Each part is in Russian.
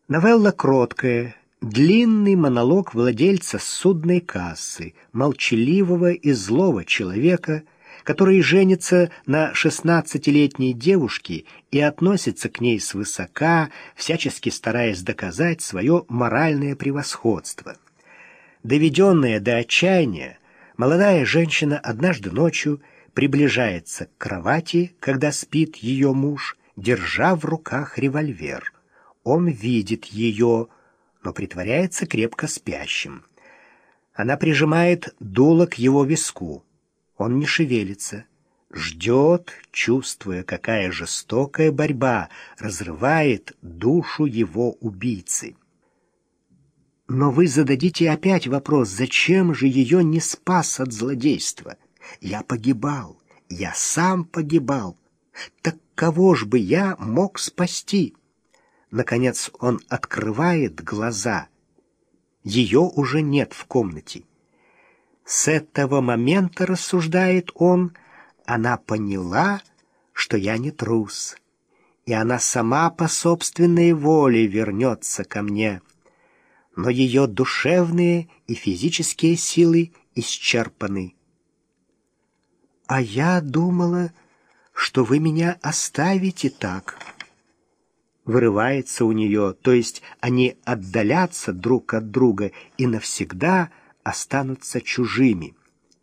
Новелла кроткая, длинный монолог владельца судной кассы, молчаливого и злого человека, который женится на 16-летней девушке и относится к ней свысока, всячески стараясь доказать свое моральное превосходство. Доведенная до отчаяния, молодая женщина однажды ночью приближается к кровати, когда спит ее муж, держа в руках револьвер. Он видит ее, но притворяется крепко спящим. Она прижимает дуло к его виску. Он не шевелится, ждет, чувствуя, какая жестокая борьба разрывает душу его убийцы. Но вы зададите опять вопрос, зачем же ее не спас от злодейства? Я погибал, я сам погибал. Так кого ж бы я мог спасти? Наконец он открывает глаза. Ее уже нет в комнате. С этого момента, рассуждает он, она поняла, что я не трус, и она сама по собственной воле вернется ко мне. Но ее душевные и физические силы исчерпаны. «А я думала, что вы меня оставите так». Вырывается у нее, то есть они отдалятся друг от друга и навсегда останутся чужими.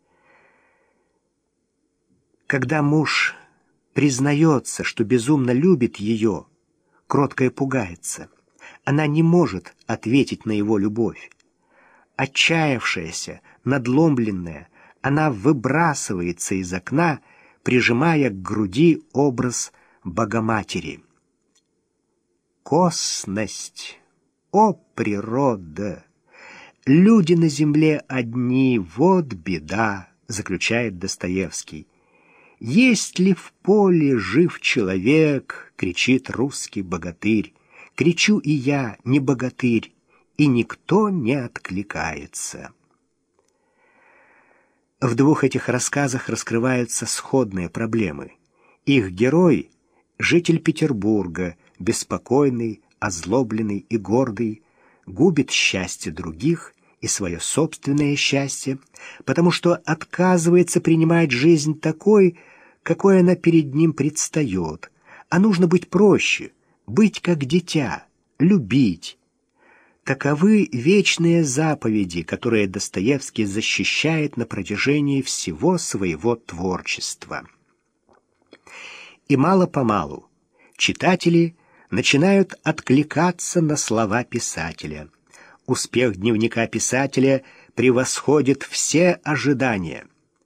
Когда муж признается, что безумно любит ее, кроткая пугается. Она не может ответить на его любовь. Отчаявшаяся, надломленная, она выбрасывается из окна, прижимая к груди образ Богоматери. Косность, о природа! Люди на земле одни, вот беда, заключает Достоевский. Есть ли в поле жив человек, кричит русский богатырь. Кричу и я, не богатырь, и никто не откликается. В двух этих рассказах раскрываются сходные проблемы. Их герой — житель Петербурга, беспокойный, озлобленный и гордый, губит счастье других и свое собственное счастье, потому что отказывается принимать жизнь такой, какой она перед ним предстает, а нужно быть проще, быть как дитя, любить. Таковы вечные заповеди, которые Достоевский защищает на протяжении всего своего творчества. И мало-помалу читатели начинают откликаться на слова писателя. Успех дневника писателя превосходит все ожидания.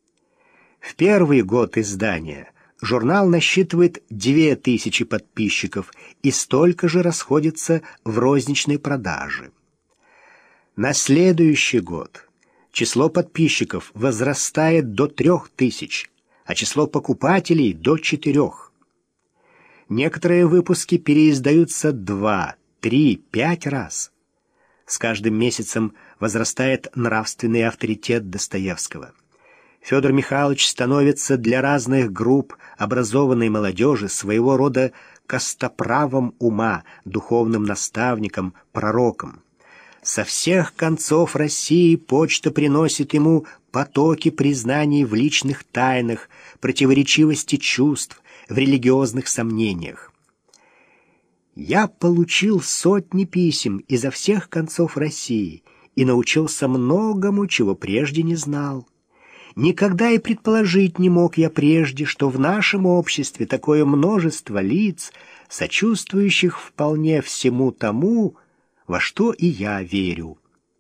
В первый год издания журнал насчитывает 2000 подписчиков и столько же расходится в розничной продаже. На следующий год число подписчиков возрастает до 3000, а число покупателей до 4. Некоторые выпуски переиздаются 2, 3, 5 раз. С каждым месяцем возрастает нравственный авторитет Достоевского. Федор Михайлович становится для разных групп образованной молодежи своего рода костоправом ума, духовным наставником, пророком. Со всех концов России почта приносит ему потоки признаний в личных тайнах, противоречивости чувств, в религиозных сомнениях. Я получил сотни писем изо всех концов России и научился многому, чего прежде не знал. Никогда и предположить не мог я прежде, что в нашем обществе такое множество лиц, сочувствующих вполне всему тому, во что и я верю.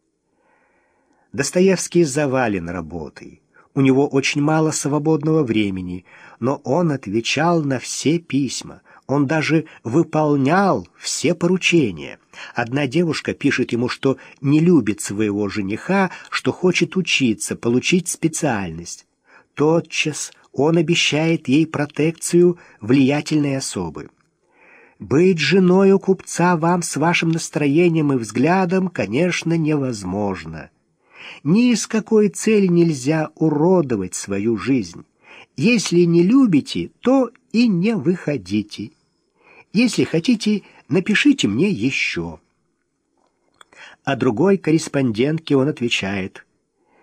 Достоевский завален работой. У него очень мало свободного времени, но он отвечал на все письма. Он даже выполнял все поручения. Одна девушка пишет ему, что не любит своего жениха, что хочет учиться, получить специальность. Тотчас он обещает ей протекцию влиятельной особы. «Быть женой у купца вам с вашим настроением и взглядом, конечно, невозможно. Ни с какой цели нельзя уродовать свою жизнь. Если не любите, то и не выходите. Если хотите, напишите мне еще». а другой корреспондентке он отвечает: